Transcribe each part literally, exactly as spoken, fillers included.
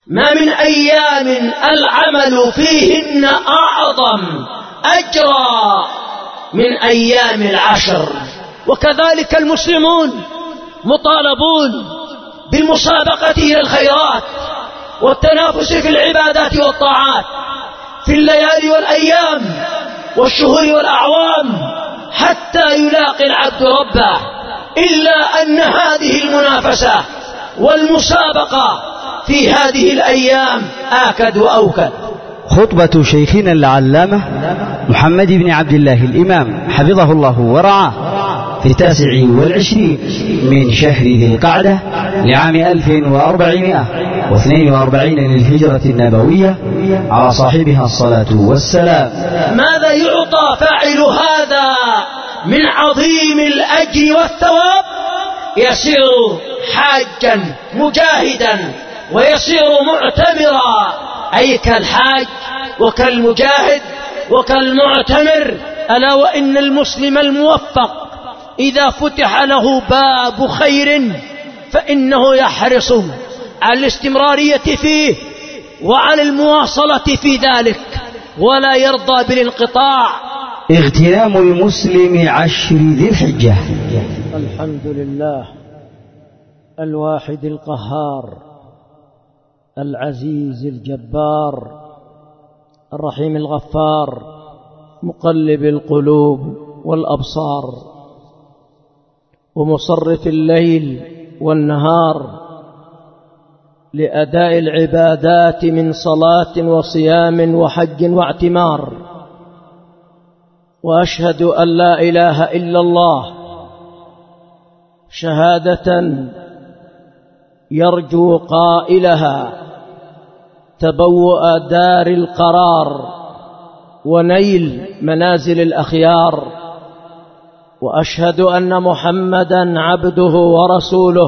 ما من أيام العمل فيهن أعظم أجرا من أيام العشر. وكذلك المسلمون مطالبون بالمسابقة إلى الخيرات والتنافس في العبادات والطاعات في الليالي والأيام والشهور والأعوام حتى يلاقي العبد ربه، إلا أن هذه المنافسة والمسابقة في هذه الأيام آكد وأوكد. خطبة شيخنا العلامة محمد بن عبد الله الإمام حفظه الله ورعاه في التاسع والعشرين من شهر ذي القعدة لعام ألف وأربعمائة واثنين وأربعين للهجرة النبوية على صاحبها الصلاة والسلام. ماذا يعطى فاعل هذا من عظيم الأجر والثواب؟ يصير حاجا مجاهدا ويصير معتمرا، أي كالحاج وكالمجاهد وكالمعتمر. ألا وإن المسلم الموفق إذا فتح له باب خير فإنه يحرص على الاستمرارية فيه وعلى المواصلة في ذلك ولا يرضى بالانقطاع. اغتنام المسلم عشر ذي الحجة. الحمد لله الواحد القهار العزيز الجبار الرحيم الغفار مقلب القلوب والأبصار ومصرف الليل والنهار لأداء العبادات من صلاة وصيام وحج واعتمار. وأشهد أن لا إله إلا الله شهادة يرجو قائلها تبوء دار القرار ونيل منازل الأخيار. وأشهد أن محمدًا عبده ورسوله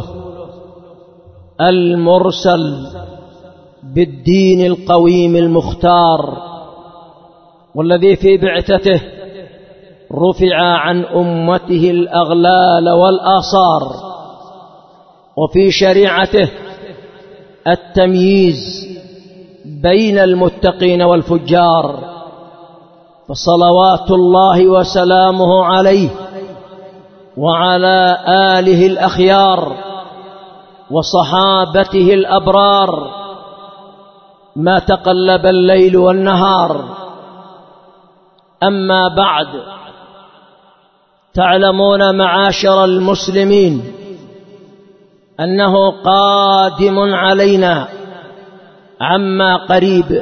المرسل بالدين القويم المختار، والذي في بعثته رفع عن أمته الأغلال والآصار، وفي شريعته التمييز بين المتقين والفجار. فصلوات الله وسلامه عليه وعلى آله الأخيار وصحابته الأبرار ما تقلب الليل والنهار. أما بعد، تعلمون معاشر المسلمين أنه قادم علينا عما قريب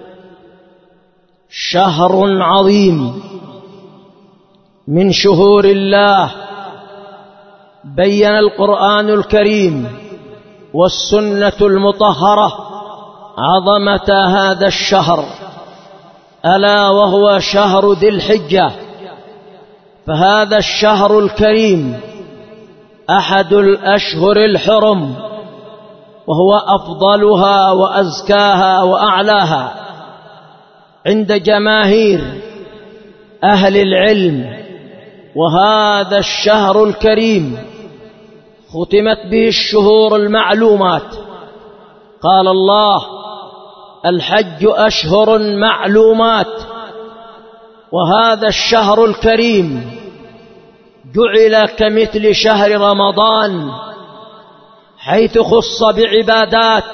شهر عظيم من شهور الله بين القرآن الكريم والسنة المطهرة عظمة هذا الشهر، ألا وهو شهر ذي الحجة. فهذا الشهر الكريم أحد الأشهر الحرم، وهو أفضلها وأزكاها وأعلاها عند جماهير أهل العلم. وهذا الشهر الكريم ختمت به الشهور المعلومات. قال الله: الحج أشهر معلومات. وهذا الشهر الكريم جعل كمثل شهر رمضان، حيث خص بعبادات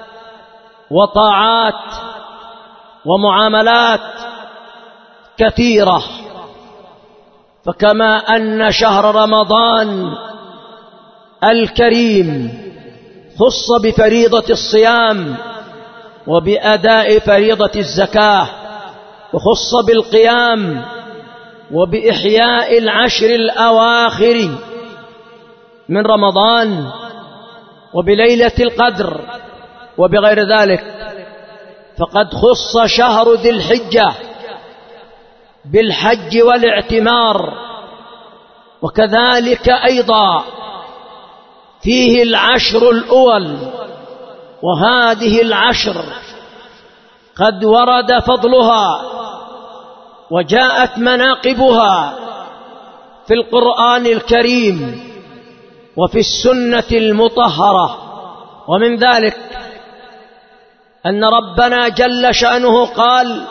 وطاعات ومعاملات كثيرة. فكما أن شهر رمضان الكريم خص بفريضة الصيام وبأداء فريضة الزكاة، وخص بالقيام وبإحياء العشر الأواخر من رمضان وبليلة القدر وبغير ذلك، فقد خص شهر ذي الحجة بالحج والاعتمار. وكذلك أيضا فيه العشر الأول، وهذه العشر قد ورد فضلها وجاءت مناقبها في القرآن الكريم وفي السنة المطهرة. ومن ذلك أن ربنا جل شأنه قال: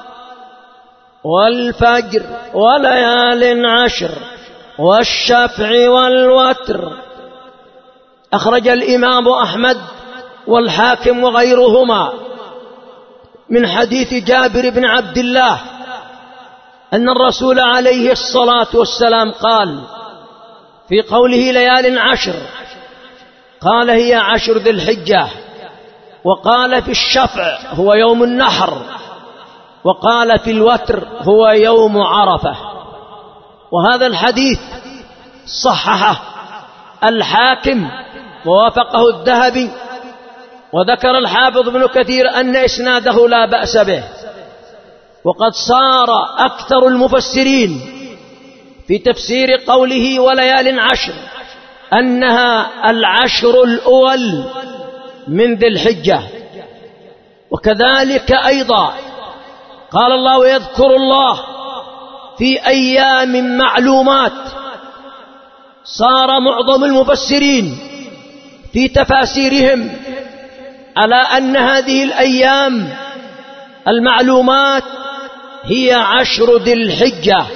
والفجر وليال عشر والشفع والوتر. أخرج الإمام أحمد والحاكم وغيرهما من حديث جابر بن عبد الله أن الرسول عليه الصلاة والسلام قال في قوله ليال عشر، قال هي عشر ذي الحجة، وقال في الشفع هو يوم النحر، وقال في الوتر هو يوم عرفة. وهذا الحديث صححه الحاكم ووافقه الذهبي، وذكر الحافظ ابن كثير أن إسناده لا بأس به. وقد صار أكثر المفسرين في تفسير قوله وليال عشر أنها العشر الأول من ذي الحجة. وكذلك أيضا قال الله: ويذكر الله في أيام معلومات. صار معظم المفسرين في تفاسيرهم على أن هذه الأيام المعلومات هي عشر ذي الحجة.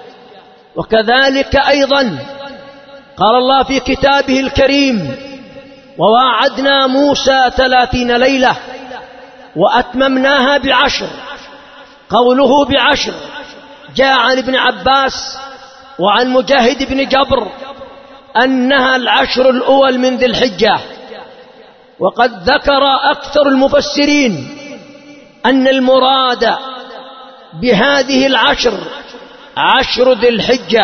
وكذلك أيضا قال الله في كتابه الكريم: وواعدنا موسى ثلاثين ليلة وأتممناها بعشر. قوله بعشر جاء عن ابن عباس وعن مجاهد بن جبر أنها العشر الأول من ذي الحجة. وقد ذكر أكثر المفسرين أن المراد بهذه العشر عشر ذي الحجة.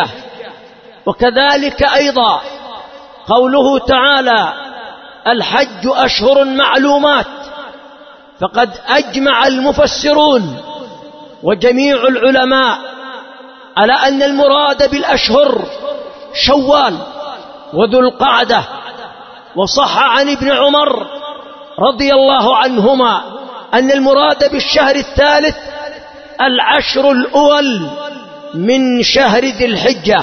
وكذلك أيضا قوله تعالى: الحج أشهر معلومات. فقد أجمع المفسرون وجميع العلماء على أن المراد بالأشهر شوال وذو القعدة. وصح عن ابن عمر رضي الله عنهما أن المراد بالشهر الثالث العشر الأول من شهر ذي الحجة،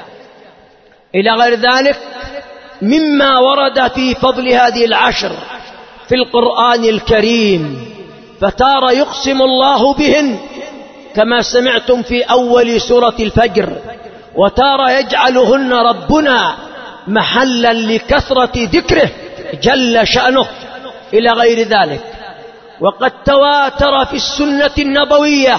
إلى غير ذلك مما ورد في فضل هذه العشر في القرآن الكريم. فتارة يقسم الله بهن كما سمعتم في أول سورة الفجر، وتارة يجعلهن ربنا محلا لكثرة ذكره جل شأنه، إلى غير ذلك. وقد تواتر في السنة النبوية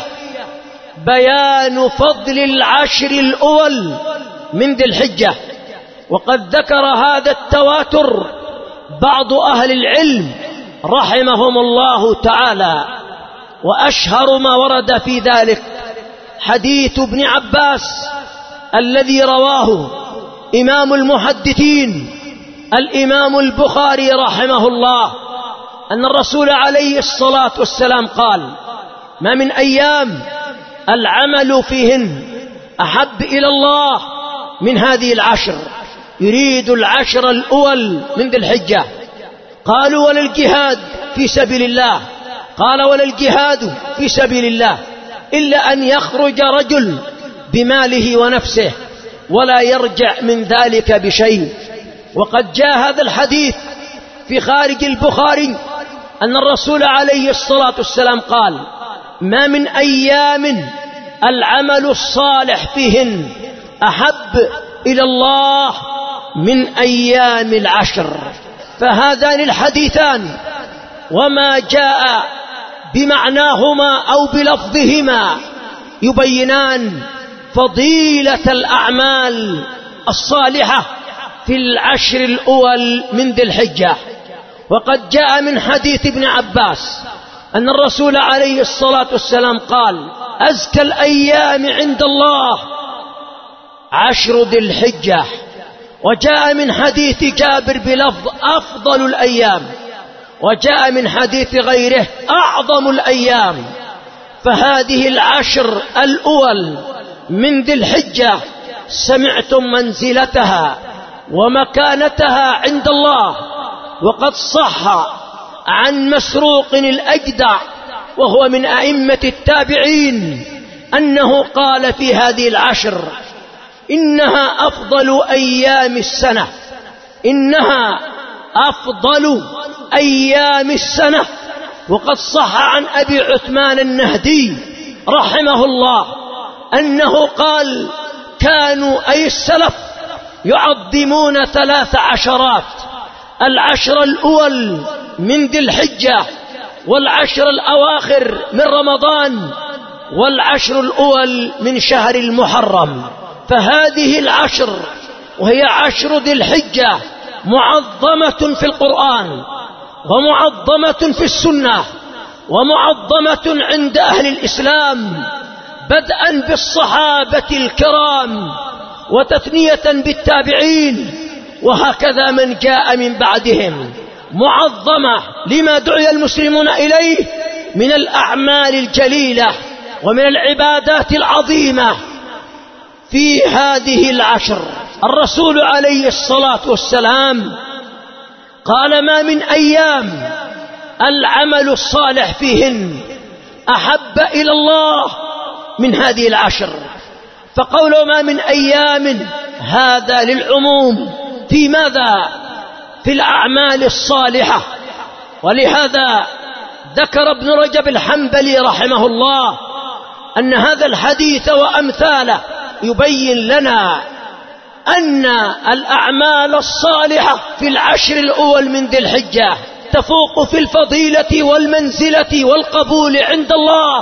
بيان فضل العشر الأول من ذي الحجة. وقد ذكر هذا التواتر بعض أهل العلم رحمهم الله تعالى. وأشهر ما ورد في ذلك حديث ابن عباس الذي رواه إمام المحدثين الإمام البخاري رحمه الله أن الرسول عليه الصلاة والسلام قال: ما من أيام العمل فيهن أحب إلى الله من هذه العشر. يريد العشر الأول من ذي الحجة. قالوا: ولا الجهاد في سبيل الله؟ قال: ولا الجهاد في سبيل الله إلا أن يخرج رجل بماله ونفسه ولا يرجع من ذلك بشيء. وقد جاء هذا الحديث في خارج البخاري أن الرسول عليه الصلاة والسلام قال: ما من أيام العمل الصالح فيهن أحب إلى الله من أيام العشر. فهذان الحديثان وما جاء بمعناهما أو بلفظهما يبينان فضيلة الأعمال الصالحة في العشر الأول من ذي الحجة. وقد جاء من حديث ابن عباس أن الرسول عليه الصلاة والسلام قال: أزكى الأيام عند الله عشر ذي الحجة. وجاء من حديث جابر بلفظ أفضل الأيام، وجاء من حديث غيره أعظم الأيام. فهذه العشر الأول من ذي الحجة سمعتم منزلتها ومكانتها عند الله. وقد صح عن مسروق الأجدع وهو من أئمة التابعين أنه قال في هذه العشر: إنها أفضل أيام السنة، إنها أفضل أيام السنة وقد صح عن أبي عثمان النهدي رحمه الله أنه قال: كانوا أي السلف يعظمون ثلاث عشرات: العشر الأول من ذي الحجة، والعشر الأواخر من رمضان، والعشر الأول من شهر المحرم. فهذه العشر وهي عشر ذي الحجة معظمة في القرآن، ومعظمة في السنة، ومعظمة عند أهل الإسلام، بدءا بالصحابة الكرام، وتثنية بالتابعين، وهكذا من جاء من بعدهم. معظمة لما دعي المسلمون إليه من الأعمال الجليلة ومن العبادات العظيمة في هذه العشر. الرسول عليه الصلاة والسلام قال: ما من أيام العمل الصالح فيهن أحب إلى الله من هذه العشر. فقوله ما من أيام هذا للعموم في ماذا؟ في الأعمال الصالحة. ولهذا ذكر ابن رجب الحنبلي رحمه الله أن هذا الحديث وأمثاله يبين لنا أن الأعمال الصالحة في العشر الأول من ذي الحجة تفوق في الفضيلة والمنزلة والقبول عند الله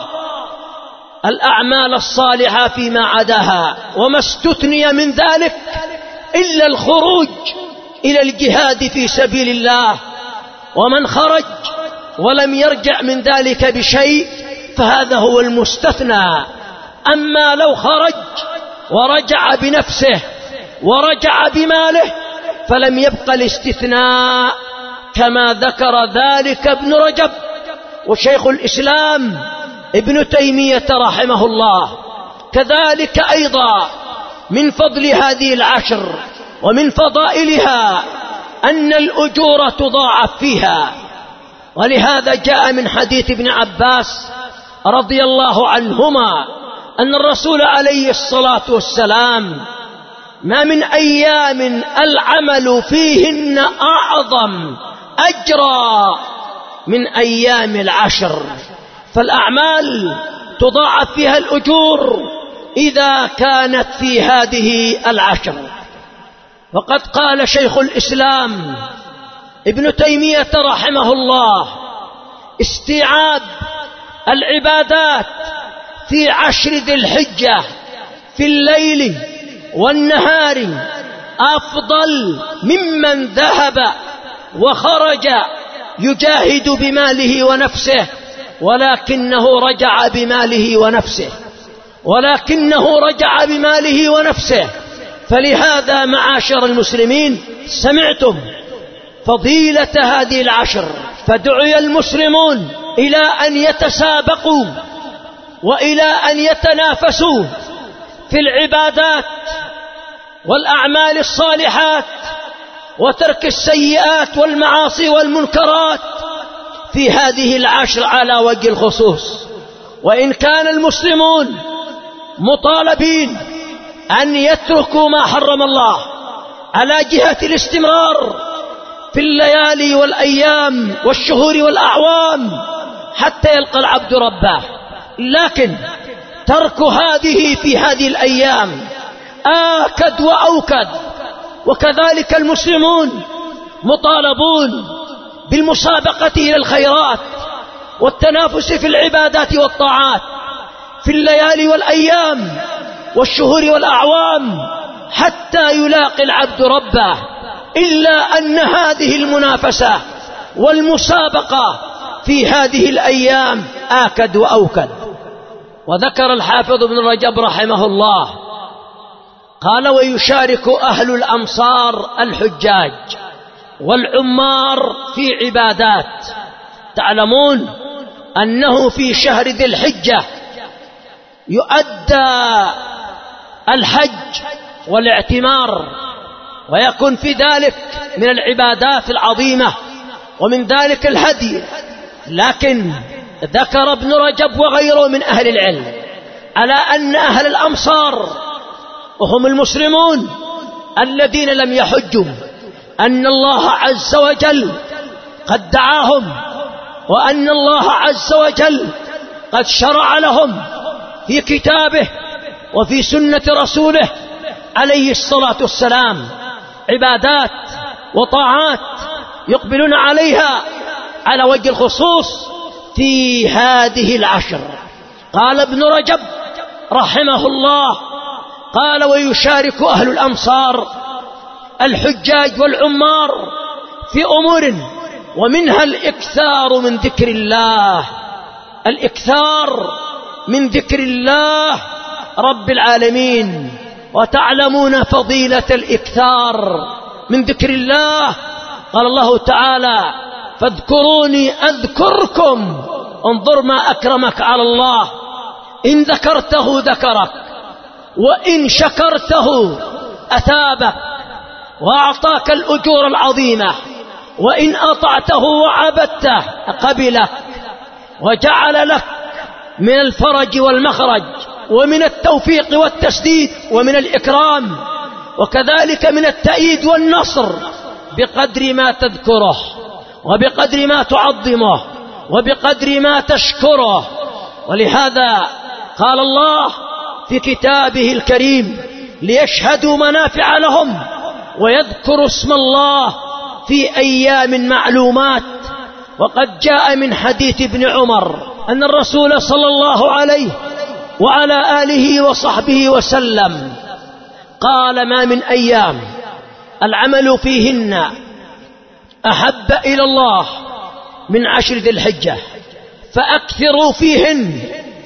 الأعمال الصالحة فيما عداها. وما استثني من ذلك إلا الخروج إلى الجهاد في سبيل الله، ومن خرج ولم يرجع من ذلك بشيء فهذا هو المستثنى. أما لو خرج ورجع بنفسه ورجع بماله فلم يبق الاستثناء، كما ذكر ذلك ابن رجب وشيخ الإسلام ابن تيمية رحمه الله. كذلك أيضا من فضل هذه العشر ومن فضائلها أن الأجور تضاعف فيها. ولهذا جاء من حديث ابن عباس رضي الله عنهما أن الرسول عليه الصلاة والسلام: ما من أيام العمل فيهن أعظم أجرا من أيام العشر. فالأعمال تضاعف فيها الأجور إذا كانت في هذه العشر. وقد قال شيخ الإسلام ابن تيمية رحمه الله: استيعاب العبادات في عشر ذي الحجة في الليل والنهار أفضل ممن ذهب وخرج يجاهد بماله ونفسه ولكنه رجع بماله ونفسه ولكنه رجع بماله ونفسه. فلهذا معاشر المسلمين سمعتم فضيلة هذه العشر، فدعي المسلمون إلى أن يتسابقوا وإلى أن يتنافسوا في العبادات والأعمال الصالحات وترك السيئات والمعاصي والمنكرات في هذه العشر على وجه الخصوص. وإن كان المسلمون مطالبين أن يتركوا ما حرم الله على جهة الاستمرار في الليالي والأيام والشهور والأعوام حتى يلقى العبد ربه، لكن ترك هذه في هذه الأيام آكد وأوكد. وكذلك المسلمون مطالبون بالمسابقة إلى الخيرات والتنافس في العبادات والطاعات في الليالي والأيام والشهور والأعوام حتى يلاقي العبد ربه، إلا أن هذه المنافسة والمسابقة في هذه الأيام آكد وأوكد. وذكر الحافظ ابن رجب رحمه الله قال: ويشارك أهل الأمصار الحجاج والعمار في عبادات. تعلمون أنه في شهر ذي الحجة يؤدى الحج والاعتمار، ويكون في ذلك من العبادات العظيمة ومن ذلك الهدي. لكن ذكر ابن رجب وغيره من أهل العلم على أن أهل الأمصار وهم المسلمون الذين لم يحجوا أن الله عز وجل قد دعاهم وأن الله عز وجل قد شرع لهم في كتابه وفي سنة رسوله عليه الصلاة والسلام عبادات وطاعات يقبلون عليها على وجه الخصوص في هذه العشر. قال ابن رجب رحمه الله قال: ويشارك أهل الأمصار الحجاج والعمار في أمور، ومنها الإكثار من ذكر الله، الإكثار من ذكر الله رب العالمين. وتعلمون فضيلة الإكثار من ذكر الله. قال الله تعالى: فاذكروني أذكركم. انظر ما أكرمك على الله، إن ذكرته ذكرك، وإن شكرته أثابك وأعطاك الأجور العظيمة، وإن أطعته وعبدته قبلك وجعل لك من الفرج والمخرج ومن التوفيق والتسديد ومن الإكرام، وكذلك من التأييد والنصر بقدر ما تذكره وبقدر ما تعظمه وبقدر ما تشكره. ولهذا قال الله في كتابه الكريم: ليشهدوا منافع لهم ويذكروا اسم الله في أيام معلومات. وقد جاء من حديث ابن عمر أن الرسول صلى الله عليه وعلى آله وصحبه وسلم قال: ما من أيام العمل فيهن أحب إلى الله من عشر ذي الحجة، فأكثروا فيهن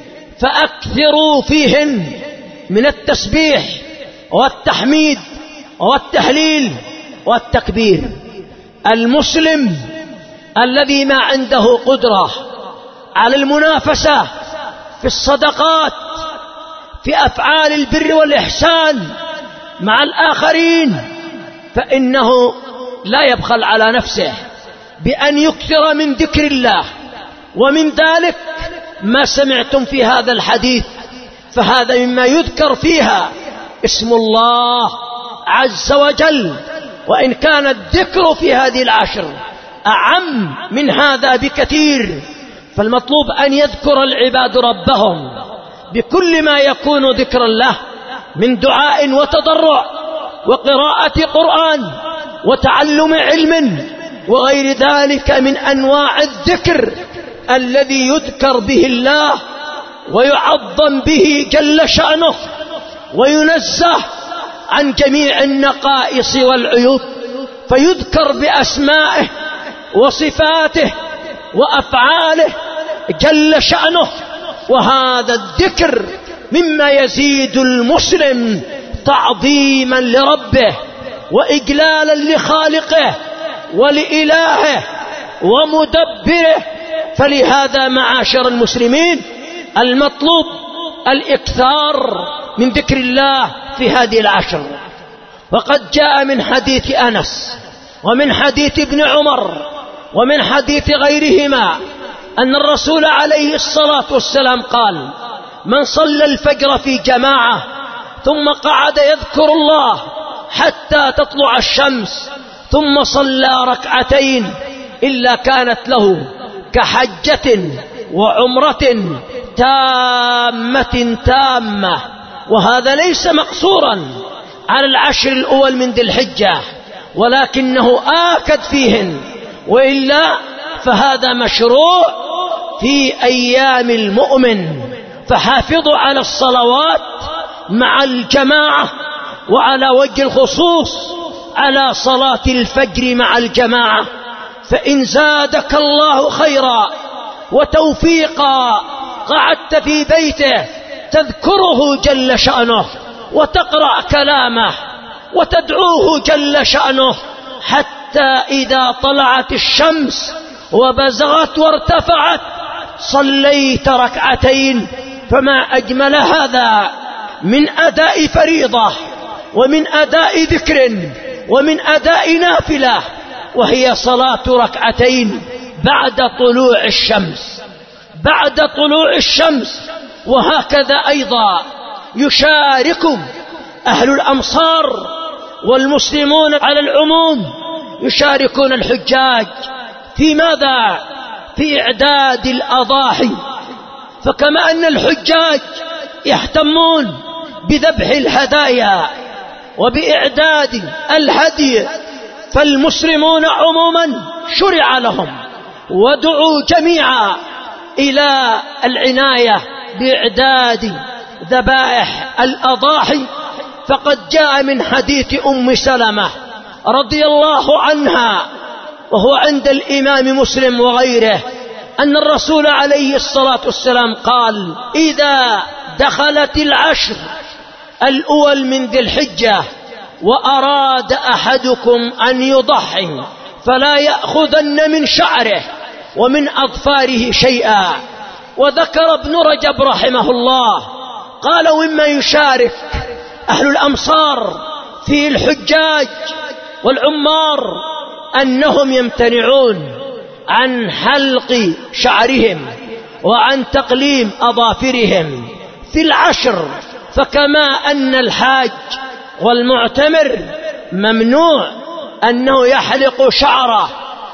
فأكثروا فيهن من التسبيح والتحميد والتهليل والتكبير. المسلم الذي ما عنده قدرة على المنافسة في الصدقات، في أفعال البر والإحسان مع الآخرين، فإنه لا يبخل على نفسه بأن يكثر من ذكر الله. ومن ذلك ما سمعتم في هذا الحديث، فهذا مما يذكر فيها اسم الله عز وجل. وإن كان الذكر في هذه العشر أعم من هذا بكثير، فالمطلوب أن يذكر العباد ربهم بكل ما يكون ذكرا له من دعاء وتضرع وقراءة قرآن وتعلم علم وغير ذلك من أنواع الذكر الذي يذكر به الله ويعظم به جل شأنه وينزه عن جميع النقائص والعيوب، فيذكر بأسمائه وصفاته وأفعاله جل شأنه. وهذا الذكر مما يزيد المسلم تعظيما لربه وإجلالا لخالقه ولإلهه ومدبره. فلهذا معاشر المسلمين المطلوب الإكثار من ذكر الله في هذه العشر. وقد جاء من حديث أنس ومن حديث ابن عمر ومن حديث غيرهما أن الرسول عليه الصلاة والسلام قال: من صلى الفجر في جماعة ثم قعد يذكر الله حتى تطلع الشمس ثم صلى ركعتين إلا كانت له كحجة وعمرة تامة تامة. وهذا ليس مقصورا على العشر الأول من ذي الحجة، ولكنه آكد فيهن، وإلا فهذا مشروع في أيام المؤمن. فحافظوا على الصلوات مع الجماعة، وعلى وجه الخصوص على صلاة الفجر مع الجماعة. فإن زادك الله خيرا وتوفيقا قعدت في بيته تذكره جل شأنه وتقرأ كلامه وتدعوه جل شأنه حتى إذا طلعت الشمس وبزغت وارتفعت صليت ركعتين. فما أجمل هذا من أداء فريضة ومن أداء ذكر ومن أداء نافلة، وهي صلاة ركعتين بعد طلوع الشمس بعد طلوع الشمس. وهكذا أيضا يشارك أهل الأمصار والمسلمون على العموم، يشاركون الحجاج في ماذا؟ في إعداد الأضاحي، فكما أن الحجاج يهتمون بذبح الهدايا وبإعداد الهدي، فالمسلمون عموما شرع لهم ودعوا جميعا إلى العناية بإعداد ذبائح الأضاحي. فقد جاء من حديث أم سلمة رضي الله عنها وهو عند الإمام مسلم وغيره أن الرسول عليه الصلاة والسلام قال: إذا دخلت العشر الأول من ذي الحجة وأراد أحدكم أن يضحي فلا يأخذن من شعره ومن أظفاره شيئا. وذكر ابن رجب رحمه الله قال: ومما يشارك أهل الأمصار في الحجاج والعمار أنهم يمتنعون عن حلق شعرهم وعن تقليم أظافرهم في العشر، فكما أن الحاج والمعتمر ممنوع أنه يحلق شعره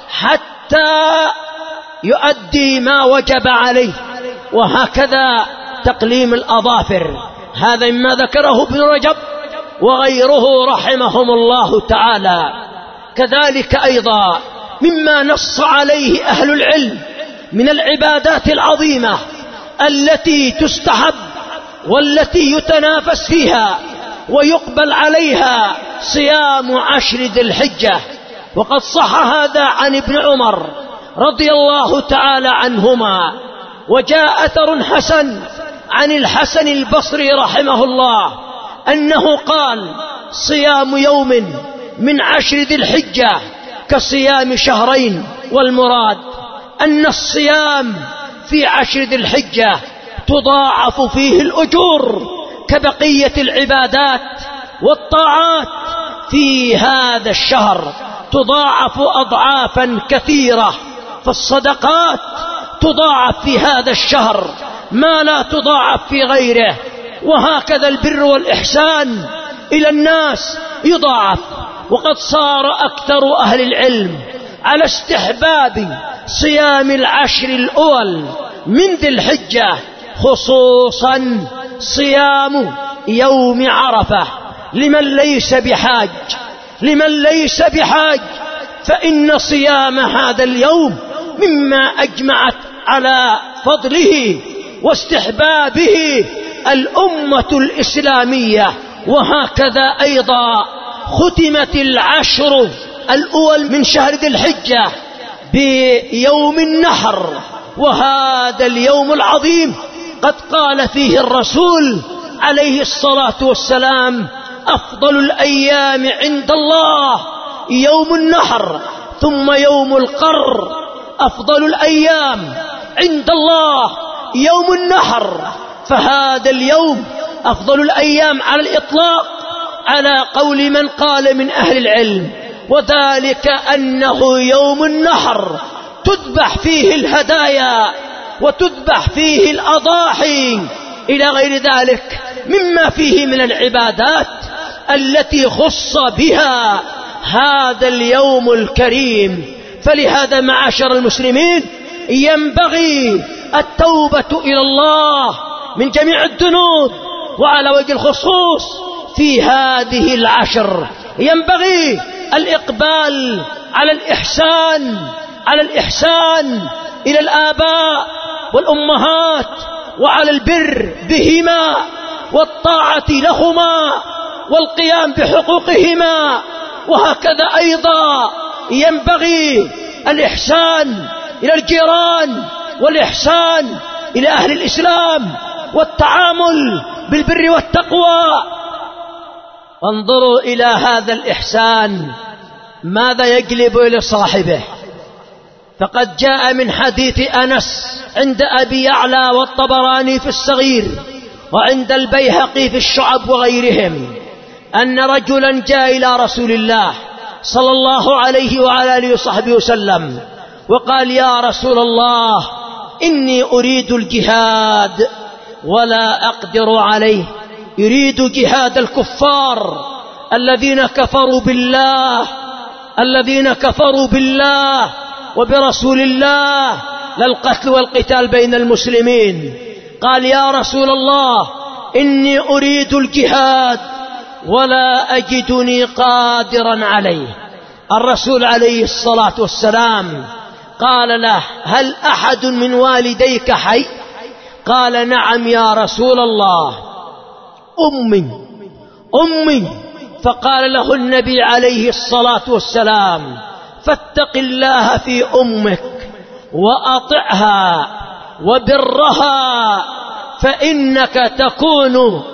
حتى يؤدي ما وجب عليه، وهكذا تقليم الأظافر. هذا مما ذكره ابن رجب وغيره رحمهم الله تعالى. كذلك أيضا مما نص عليه أهل العلم من العبادات العظيمة التي تستحب والتي يتنافس فيها ويقبل عليها صيام عشر ذي الحجة. وقد صح هذا عن ابن عمر رضي الله تعالى عنهما، وجاء أثر حسن عن الحسن البصري رحمه الله أنه قال: صيام يوم من عشر ذي الحجة كصيام شهرين. والمراد أن الصيام في عشر ذي الحجة تضاعف فيه الأجور كبقية العبادات والطاعات في هذا الشهر، تضاعف أضعافا كثيرة. فالصدقات تضاعف في هذا الشهر ما لا تضاعف في غيره، وهكذا البر والإحسان إلى الناس يضاعف. وقد صار أكثر أهل العلم على استحباب صيام العشر الأول من ذي الحجة، خصوصا صيام يوم عرفة لمن ليس بحاج لمن ليس بحاج فإن صيام هذا اليوم مما أجمعت على فضله واستحبابه الأمة الإسلامية. وهكذا أيضا ختمت العشر الأول من شهر ذي الحجة بيوم النحر، وهذا اليوم العظيم قد قال فيه الرسول عليه الصلاة والسلام: أفضل الأيام عند الله يوم النحر ثم يوم القر. أفضل الأيام عند الله يوم النحر، فهذا اليوم أفضل الأيام على الإطلاق على قول من قال من أهل العلم، وذلك أنه يوم النحر تذبح فيه الهدايا وتذبح فيه الأضاحي إلى غير ذلك مما فيه من العبادات التي خص بها هذا اليوم الكريم. فلهذا معاشر المسلمين ينبغي التوبة إلى الله من جميع الذنوب، وعلى وجه الخصوص في هذه العشر ينبغي الإقبال على الإحسان على الإحسان إلى الآباء والأمهات، وعلى البر بهما والطاعة لهما والقيام بحقوقهما. وهكذا أيضا ينبغي الإحسان إلى الجيران والإحسان إلى أهل الإسلام والتعامل بالبر والتقوى. انظروا إلى هذا الإحسان ماذا يجلب إلى صاحبه. فقد جاء من حديث أنس عند أبي يعلى والطبراني في الصغير وعند البيهقي في الشعب وغيرهم أن رجلا جاء إلى رسول الله صلى الله عليه وعلى آله وصحبه وسلم وقال: يا رسول الله، إني أريد الجهاد ولا أقدر عليه. يريد جهاد الكفار الذين كفروا بالله الذين كفروا بالله وبرسول الله للقتل والقتال بين المسلمين. قال يا رسول الله إني أريد الجهاد ولا أجدني قادرا عليه. الرسول عليه الصلاة والسلام قال له هل أحد من والديك حي؟ قال نعم يا رسول الله. أمي أمي. فقال له النبي عليه الصلاة والسلام فاتق الله في أمك وأطعها وبرها فإنك تكون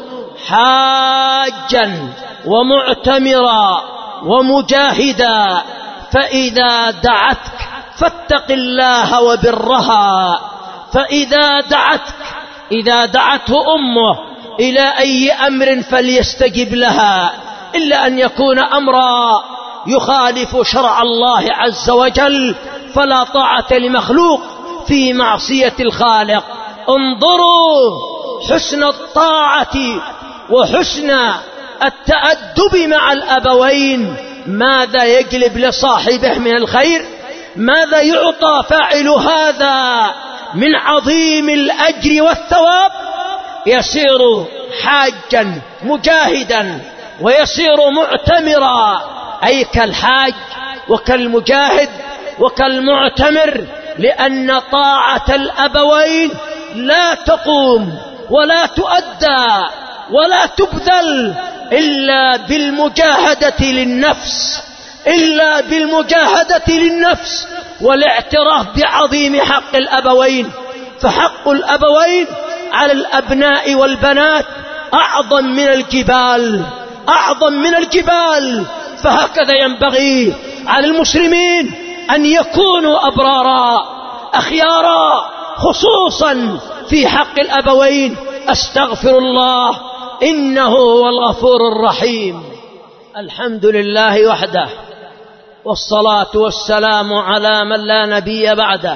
حاجا ومعتمرا ومجاهدا، فإذا دعتك فاتق الله وبرها. فإذا دعتك إذا دعته أمه إلى أي أمر فليستجب لها، إلا أن يكون أمرا يخالف شرع الله عز وجل فلا طاعة لمخلوق في معصية الخالق. انظروا حسن الطاعة وحسن التأدب مع الأبوين ماذا يجلب لصاحبه من الخير، ماذا يعطى فاعل هذا من عظيم الأجر والثواب. يصير حاجا مجاهدا ويصير معتمرا، أي كالحاج وكالمجاهد وكالمعتمر، لأن طاعة الأبوين لا تقوم ولا تؤدى ولا تبذل إلا بالمجاهدة للنفس إلا بالمجاهدة للنفس والاعتراف بعظيم حق الأبوين. فحق الأبوين على الأبناء والبنات أعظم من الجبال أعظم من الجبال. فهكذا ينبغي على المسلمين أن يكونوا أبرارا أخيارا، خصوصا في حق الأبوين. أستغفر الله إنه هو الغفور الرحيم. الحمد لله وحده، والصلاة والسلام على من لا نبي بعده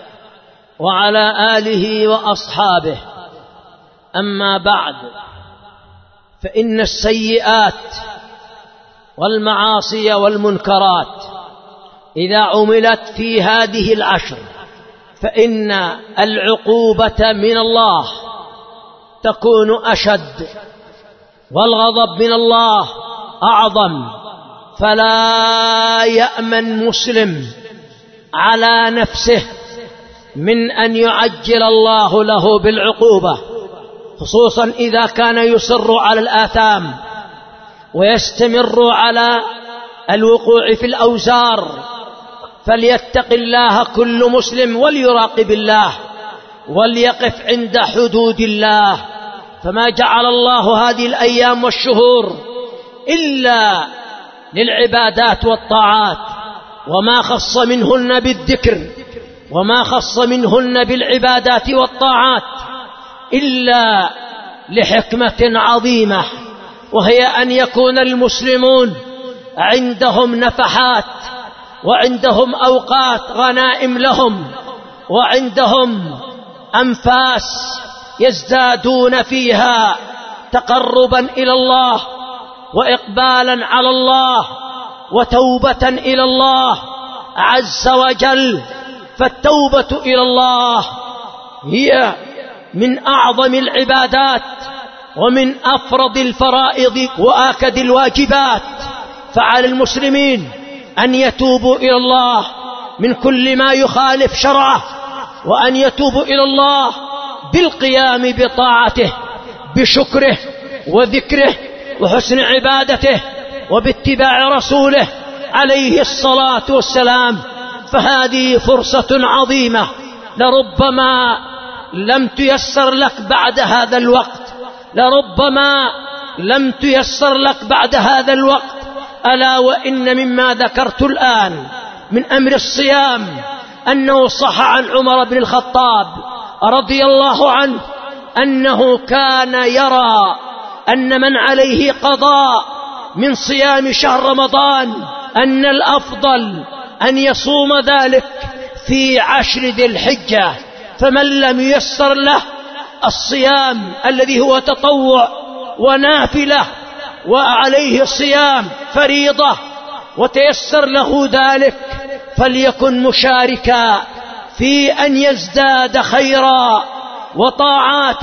وعلى آله وأصحابه. أما بعد، فإن السيئات والمعاصي والمنكرات إذا عملت في هذه العشر فإن العقوبة من الله تكون أشد والغضب من الله أعظم. فلا يأمن مسلم على نفسه من أن يعجل الله له بالعقوبة، خصوصا إذا كان يصر على الآثام ويستمر على الوقوع في الأوزار. فليتق الله كل مسلم وليراقب الله وليقف عند حدود الله. فما جعل الله هذه الأيام والشهور إلا للعبادات والطاعات، وما خص منهن بالذكر وما خص منهن بالعبادات والطاعات إلا لحكمة عظيمة، وهي أن يكون المسلمون عندهم نفحات وعندهم أوقات غنائم لهم وعندهم أنفاس يزدادون فيها تقربا إلى الله وإقبالا على الله وتوبة إلى الله عز وجل. فالتوبة إلى الله هي من أعظم العبادات ومن أفرض الفرائض وآكد الواجبات. فعلى المسلمين أن يتوبوا إلى الله من كل ما يخالف شرعه، وأن يتوبوا إلى الله بالقيام بطاعته بشكره وذكره وحسن عبادته وباتباع رسوله عليه الصلاة والسلام. فهذه فرصة عظيمة لربما لم تيسر لك بعد هذا الوقت لربما لم تيسر لك بعد هذا الوقت ألا وإن مما ذكرت الآن من أمر الصيام أنه صح عن عمر بن الخطاب رضي الله عنه أنه كان يرى أن من عليه قضاء من صيام شهر رمضان أن الأفضل أن يصوم ذلك في عشر ذي الحجة. فمن لم ييسر له الصيام الذي هو تطوع ونافلة وعليه صيام فريضة وتيسر له ذلك فليكن مشاركا في أن يزداد خيرا وطاعات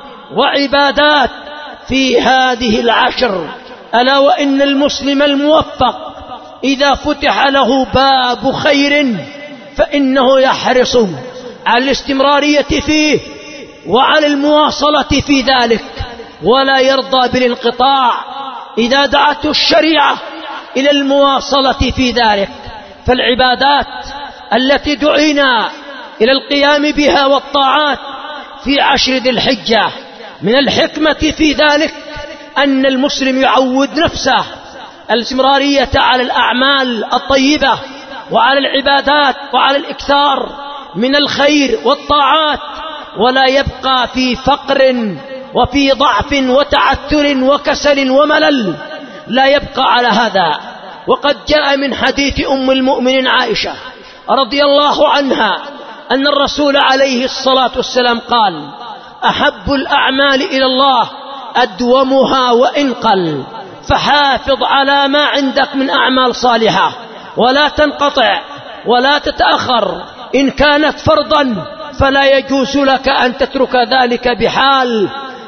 وعبادات في هذه العشر. ألا وإن المسلم الموفق إذا فتح له باب خير فإنه يحرص على الاستمرارية فيه وعلى المواصلة في ذلك، ولا يرضى بالانقطاع إذا دعته الشريعة إلى المواصلة في ذلك. فالعبادات التي دعينا إلى القيام بها والطاعات في عشر ذي الحجة من الحكمة في ذلك أن المسلم يعود نفسه الاستمرارية على الأعمال الطيبة وعلى العبادات وعلى الإكثار من الخير والطاعات، ولا يبقى في فقر وفي ضعف وتعثر وكسل وملل، لا يبقى على هذا. وقد جاء من حديث أم المؤمنين عائشة رضي الله عنها أن الرسول عليه الصلاة والسلام قال: أحب الأعمال إلى الله أدومها وإن قل، فحافظ على ما عندك من أعمال صالحة ولا تنقطع ولا تتأخر. إن كانت فرضا فلا يجوز لك أن تترك ذلك بحال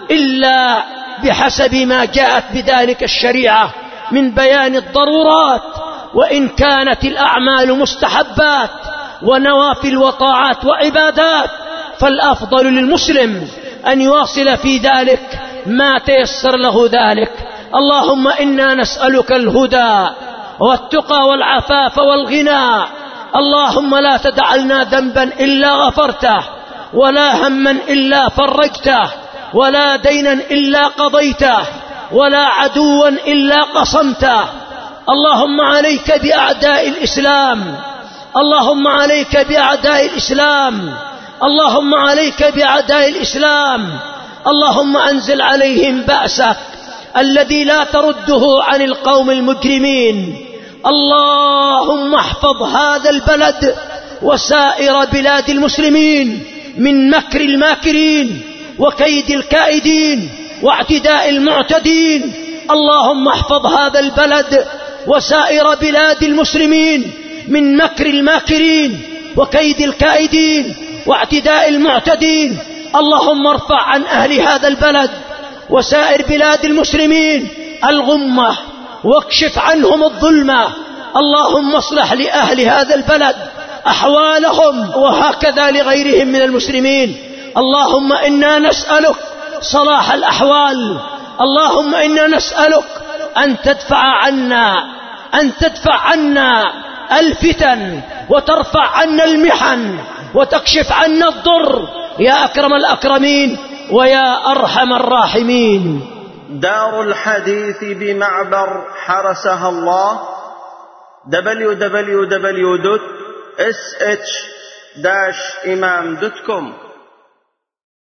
إلا بحسب ما جاءت بذلك الشريعة من بيان الضرورات. وإن كانت الأعمال مستحبات ونوافل وطاعات وعبادات فالأفضل للمسلم أن يواصل في ذلك ما تيسر له ذلك. اللهم إنا نسألك الهدى والتقى والعفاف والغنى. اللهم لا تدع لنا ذنبا إلا غفرته، ولا هما إلا فرجته، ولا دينا إلا قضيته، ولا عدوا إلا قصمته. اللهم عليك بأعداء الإسلام، اللهم عليك بأعداء الإسلام، اللهم عليك بأعداء الإسلام. اللهم أنزل عليهم بأسك الذي لا ترده عن القوم المجرمين. اللهم احفظ هذا البلد وسائر بلاد المسلمين من مكر الماكرين وكيد الكائدين واعتداء المعتدين. اللهم احفظ هذا البلد وسائر بلاد المسلمين من مكر الماكرين وكيد الكائدين واعتداء المعتدين. اللهم ارفع عن أهل هذا البلد وسائر بلاد المسلمين الغمة واكشف عنهم الظلمة. اللهم اصلح لأهل هذا البلد أحوالهم وهكذا لغيرهم من المسلمين. اللهم إنا نسألك صلاح الأحوال. اللهم إنا نسألك أن تدفع عنا أن تدفع عنا الفتن وترفع عنا المحن وتكشف عنا الضر يا أكرم الأكرمين ويا أرحم الراحمين. دار الحديث بمعبر حرسها الله دبليو دبليو دبليو دوت اس اتش داش إمام دوت كوم